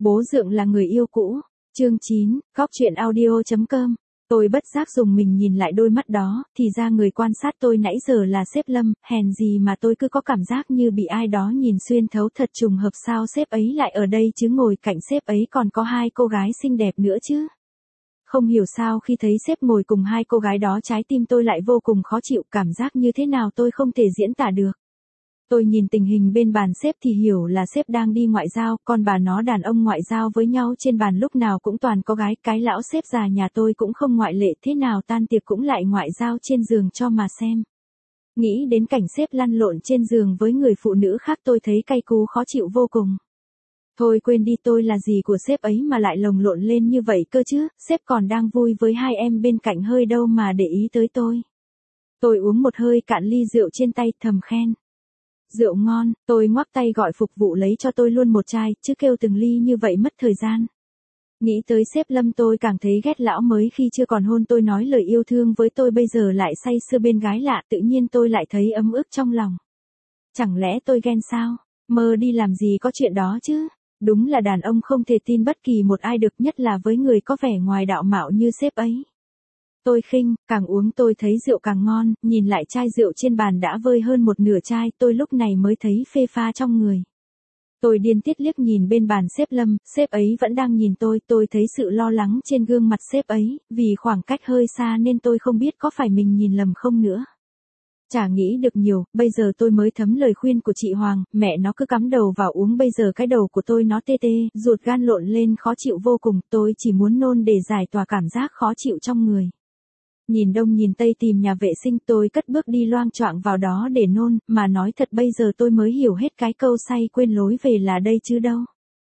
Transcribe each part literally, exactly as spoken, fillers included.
Bố Dượng là người yêu cũ. Chương chín, góc truyện audio chấm com. Tôi bất giác dùng mình nhìn lại đôi mắt đó, thì ra người quan sát tôi nãy giờ là sếp Lâm, hèn gì mà tôi cứ có cảm giác như bị ai đó nhìn xuyên thấu, thật trùng hợp sao sếp ấy lại ở đây chứ, ngồi cạnh sếp ấy còn có hai cô gái xinh đẹp nữa chứ. Không hiểu sao khi thấy sếp ngồi cùng hai cô gái đó trái tim tôi lại vô cùng khó chịu, cảm giác như thế nào tôi không thể diễn tả được. Tôi nhìn tình hình bên bàn sếp thì hiểu là sếp đang đi ngoại giao, còn bà nó đàn ông ngoại giao với nhau trên bàn lúc nào cũng toàn có gái, cái lão sếp già nhà tôi cũng không ngoại lệ, thế nào tan tiệc cũng lại ngoại giao trên giường cho mà xem. Nghĩ đến cảnh sếp lăn lộn trên giường với người phụ nữ khác tôi thấy cay cú khó chịu vô cùng. Thôi quên đi, tôi là gì của sếp ấy mà lại lồng lộn lên như vậy cơ chứ, sếp còn đang vui với hai em bên cạnh hơi đâu mà để ý tới tôi. Tôi uống một hơi cạn ly rượu trên tay thầm khen. Rượu ngon, tôi ngoắc tay gọi phục vụ lấy cho tôi luôn một chai, chứ kêu từng ly như vậy mất thời gian. Nghĩ tới sếp Lâm tôi càng thấy ghét lão mới khi chưa còn hôn tôi nói lời yêu thương với tôi bây giờ lại say sưa bên gái lạ, tự nhiên tôi lại thấy ấm ức trong lòng. Chẳng lẽ tôi ghen sao? Mơ đi, làm gì có chuyện đó chứ. Đúng là đàn ông không thể tin bất kỳ một ai được, nhất là với người có vẻ ngoài đạo mạo như sếp ấy. Tôi khinh, càng uống tôi thấy rượu càng ngon, nhìn lại chai rượu trên bàn đã vơi hơn một nửa chai, tôi lúc này mới thấy phê pha trong người. Tôi điên tiết liếc nhìn bên bàn sếp Lâm, sếp ấy vẫn đang nhìn tôi, tôi thấy sự lo lắng trên gương mặt sếp ấy, vì khoảng cách hơi xa nên tôi không biết có phải mình nhìn lầm không nữa. Chả nghĩ được nhiều, bây giờ tôi mới thấm lời khuyên của chị Hoàng, mẹ nó cứ cắm đầu vào uống, bây giờ cái đầu của tôi nó tê tê, ruột gan lộn lên khó chịu vô cùng, tôi chỉ muốn nôn để giải tỏa cảm giác khó chịu trong người. Nhìn đông nhìn tây tìm nhà vệ sinh, tôi cất bước đi loang choạng vào đó để nôn, mà nói thật bây giờ tôi mới hiểu hết cái câu say quên lối về là đây chứ đâu.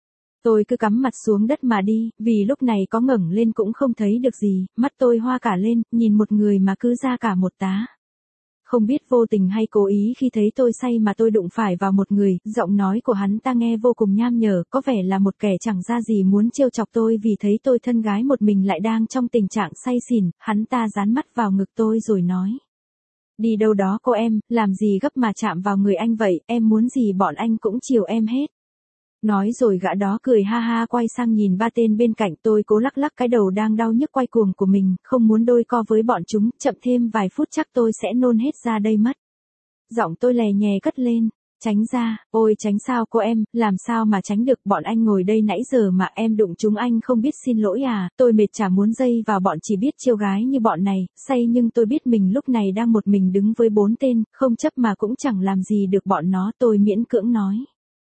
Tôi cứ cắm mặt xuống đất mà đi, vì lúc này có ngẩng lên cũng không thấy được gì, mắt tôi hoa cả lên, nhìn một người mà cứ ra cả một tá. Không biết vô tình hay cố ý khi thấy tôi say mà tôi đụng phải vào một người, giọng nói của hắn ta nghe vô cùng nham nhở, có vẻ là một kẻ chẳng ra gì muốn trêu chọc tôi, vì thấy tôi thân gái một mình lại đang trong tình trạng say xỉn, hắn ta dán mắt vào ngực tôi rồi nói. Đi đâu đó cô em, làm gì gấp mà chạm vào người anh vậy, em muốn gì bọn anh cũng chiều em hết. Nói rồi gã đó cười ha ha quay sang nhìn ba tên bên cạnh, tôi cố lắc lắc cái đầu đang đau nhức quay cuồng của mình, không muốn đôi co với bọn chúng, chậm thêm vài phút chắc tôi sẽ nôn hết ra đây mất. Giọng tôi lè nhè cất lên, tránh ra, ôi tránh sao cô em, làm sao mà tránh được, bọn anh ngồi đây nãy giờ mà em đụng chúng anh không biết xin lỗi à, tôi mệt chả muốn dây vào bọn chỉ biết chiêu gái như bọn này, say nhưng tôi biết mình lúc này đang một mình đứng với bốn tên, không chấp mà cũng chẳng làm gì được bọn nó, tôi miễn cưỡng nói.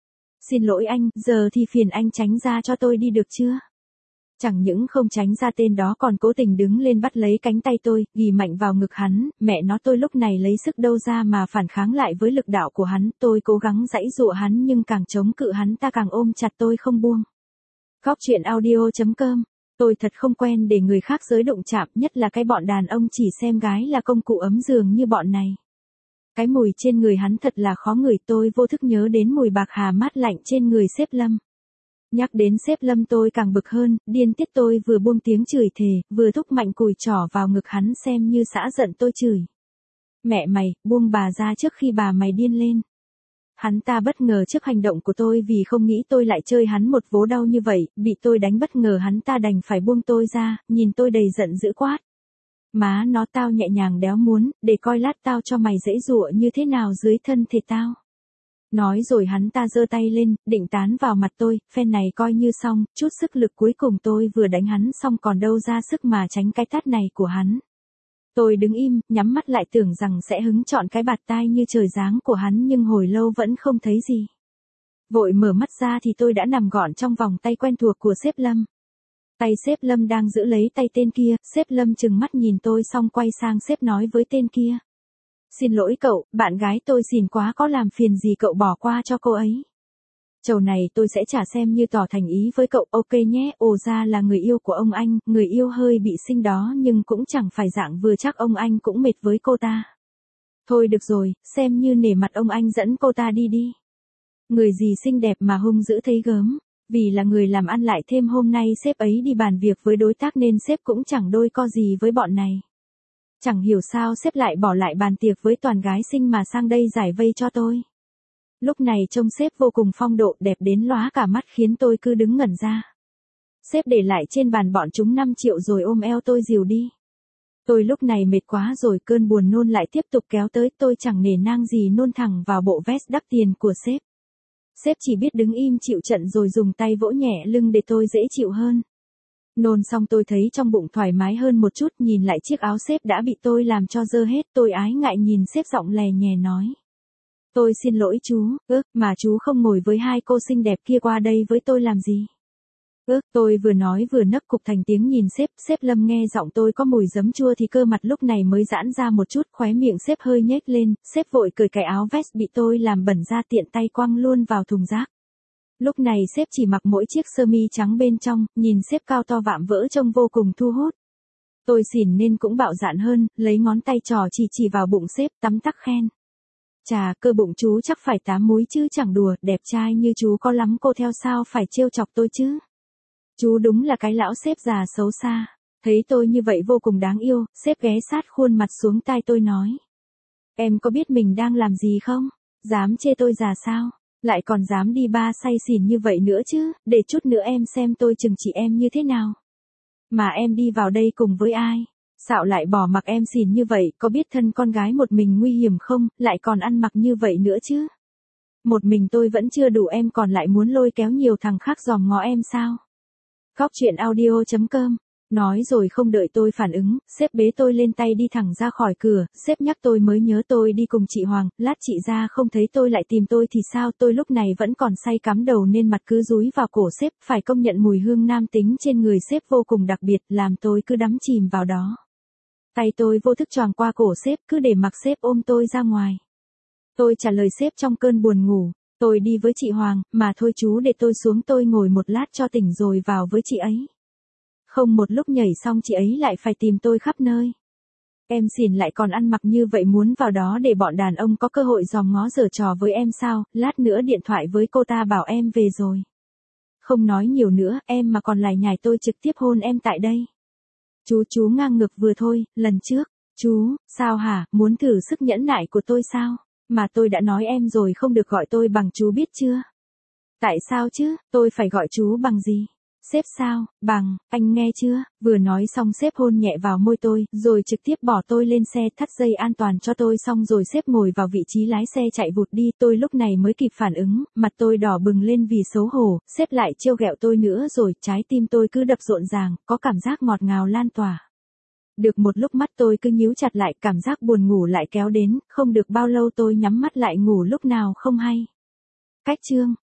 Xin lỗi anh, giờ thì phiền anh tránh ra cho tôi đi được chưa? Chẳng những không tránh ra, tên đó còn cố tình đứng lên bắt lấy cánh tay tôi, ghì mạnh vào ngực hắn, mẹ nó tôi lúc này lấy sức đâu ra mà phản kháng lại với lực đạo của hắn, tôi cố gắng giãy giụa hắn nhưng càng chống cự hắn ta càng ôm chặt tôi không buông. Góc truyện audio chấm com. Tôi thật không quen để người khác giới đụng chạm, nhất là cái bọn đàn ông chỉ xem gái là công cụ ấm giường như bọn này. Cái mùi trên người hắn thật là khó ngửi, tôi vô thức nhớ đến mùi bạc hà mát lạnh trên người sếp Lâm. Nhắc đến sếp Lâm tôi càng bực hơn, điên tiết tôi vừa buông tiếng chửi thề, vừa thúc mạnh cùi trỏ vào ngực hắn xem như xả giận tôi chửi. Mẹ mày, buông bà ra trước khi bà mày điên lên. Hắn ta bất ngờ trước hành động của tôi vì không nghĩ tôi lại chơi hắn một vố đau như vậy, bị tôi đánh bất ngờ hắn ta đành phải buông tôi ra, nhìn tôi đầy giận dữ quát. Má nó, tao nhẹ nhàng đéo muốn, để coi lát tao cho mày dãy giụa như thế nào dưới thân thể tao. Nói rồi hắn ta giơ tay lên, định tán vào mặt tôi, phen này coi như xong, chút sức lực cuối cùng tôi vừa đánh hắn xong còn đâu ra sức mà tránh cái tát này của hắn. Tôi đứng im, nhắm mắt lại tưởng rằng sẽ hứng chọn cái bạt tai như trời giáng của hắn nhưng hồi lâu vẫn không thấy gì. Vội mở mắt ra thì tôi đã nằm gọn trong vòng tay quen thuộc của sếp Lâm. Tay sếp Lâm đang giữ lấy tay tên kia, sếp Lâm trừng mắt nhìn tôi xong quay sang sếp nói với tên kia. Xin lỗi cậu, bạn gái tôi xỉn quá, có làm phiền gì cậu bỏ qua cho cô ấy. Chầu này tôi sẽ trả xem như tỏ thành ý với cậu, ok nhé, ồ ra là người yêu của ông anh, người yêu hơi bị xinh đó nhưng cũng chẳng phải dạng vừa chắc ông anh cũng mệt với cô ta. Thôi được rồi, xem như nể mặt ông anh dẫn cô ta đi đi. Người gì xinh đẹp mà hung dữ thấy gớm. Vì là người làm ăn lại thêm hôm nay sếp ấy đi bàn việc với đối tác nên sếp cũng chẳng đôi co gì với bọn này. Chẳng hiểu sao sếp lại bỏ lại bàn tiệc với toàn gái xinh mà sang đây giải vây cho tôi. Lúc này trông sếp vô cùng phong độ đẹp đến lóa cả mắt khiến tôi cứ đứng ngẩn ra. Sếp để lại trên bàn bọn chúng năm triệu rồi ôm eo tôi dìu đi. Tôi lúc này mệt quá rồi, cơn buồn nôn lại tiếp tục kéo tới, tôi chẳng nể nang gì nôn thẳng vào bộ vest đắt tiền của sếp. Sếp chỉ biết đứng im chịu trận rồi dùng tay vỗ nhẹ lưng để tôi dễ chịu hơn. Nôn xong tôi thấy trong bụng thoải mái hơn một chút, nhìn lại chiếc áo sếp đã bị tôi làm cho dơ hết, tôi ái ngại nhìn sếp giọng lè nhè nói. Tôi xin lỗi chú, ước, mà chú không ngồi với hai cô xinh đẹp kia qua đây với tôi làm gì? Ước, tôi vừa nói vừa nấc cục thành tiếng nhìn sếp, sếp Lâm nghe giọng tôi có mùi giấm chua thì cơ mặt lúc này mới giãn ra một chút, khóe miệng sếp hơi nhếch lên, sếp vội cởi cái áo vest bị tôi làm bẩn ra tiện tay quăng luôn vào thùng rác. Lúc này sếp chỉ mặc mỗi chiếc sơ mi trắng bên trong, nhìn sếp cao to vạm vỡ trông vô cùng thu hút. Tôi xỉn nên cũng bạo dạn hơn, lấy ngón tay trò chỉ chỉ vào bụng sếp, tắm tắc khen. Chà, cơ bụng chú chắc phải tám múi chứ chẳng đùa, đẹp trai như chú có lắm cô theo sao phải trêu chọc tôi chứ. Chú đúng là cái lão sếp già xấu xa. Thấy tôi như vậy vô cùng đáng yêu, sếp ghé sát khuôn mặt xuống tai tôi nói. Em có biết mình đang làm gì không? Dám chê tôi già sao? Lại còn dám đi ba say xỉn như vậy nữa chứ, để chút nữa em xem tôi trừng trị em như thế nào. Mà em đi vào đây cùng với ai? Xạo lại bỏ mặc em xỉn như vậy, có biết thân con gái một mình nguy hiểm không, lại còn ăn mặc như vậy nữa chứ. Một mình tôi vẫn chưa đủ, em còn lại muốn lôi kéo nhiều thằng khác dòm ngó em sao? Góc chuyện audio chấm com. Nói rồi không đợi tôi phản ứng, sếp bế tôi lên tay đi thẳng ra khỏi cửa, sếp nhắc tôi mới nhớ tôi đi cùng chị Hoàng, lát chị ra không thấy tôi lại tìm tôi thì sao, tôi lúc này vẫn còn say cắm đầu nên mặt cứ dúi vào cổ sếp, phải công nhận mùi hương nam tính trên người sếp vô cùng đặc biệt, làm tôi cứ đắm chìm vào đó. Tay tôi vô thức choàng qua cổ sếp, cứ để mặc sếp ôm tôi ra ngoài. Tôi trả lời sếp trong cơn buồn ngủ. Tôi đi với chị Hoàng, mà thôi chú để tôi xuống, tôi ngồi một lát cho tỉnh rồi vào với chị ấy. Không một lúc nhảy xong chị ấy lại phải tìm tôi khắp nơi. Em xỉn lại còn ăn mặc như vậy, muốn vào đó để bọn đàn ông có cơ hội dòm ngó giở trò với em sao, lát nữa điện thoại với cô ta bảo em về rồi. Không nói nhiều nữa, em mà còn lải nhải tôi trực tiếp hôn em tại đây. Chú chú ngang ngược vừa thôi, lần trước, chú, sao hả, muốn thử sức nhẫn nại của tôi sao? Mà tôi đã nói em rồi không được gọi tôi bằng chú biết chưa? Tại sao chứ, tôi phải gọi chú bằng gì? Sếp sao, bằng, anh nghe chưa? Vừa nói xong sếp hôn nhẹ vào môi tôi, rồi trực tiếp bỏ tôi lên xe, thắt dây an toàn cho tôi xong rồi sếp ngồi vào vị trí lái xe chạy vụt đi. Tôi lúc này mới kịp phản ứng, mặt tôi đỏ bừng lên vì xấu hổ, sếp lại trêu ghẹo tôi nữa rồi, trái tim tôi cứ đập rộn ràng, có cảm giác ngọt ngào lan tỏa. Được một lúc mắt tôi cứ nhíu chặt lại, cảm giác buồn ngủ lại kéo đến, không được bao lâu tôi nhắm mắt lại ngủ lúc nào không hay. Cách chương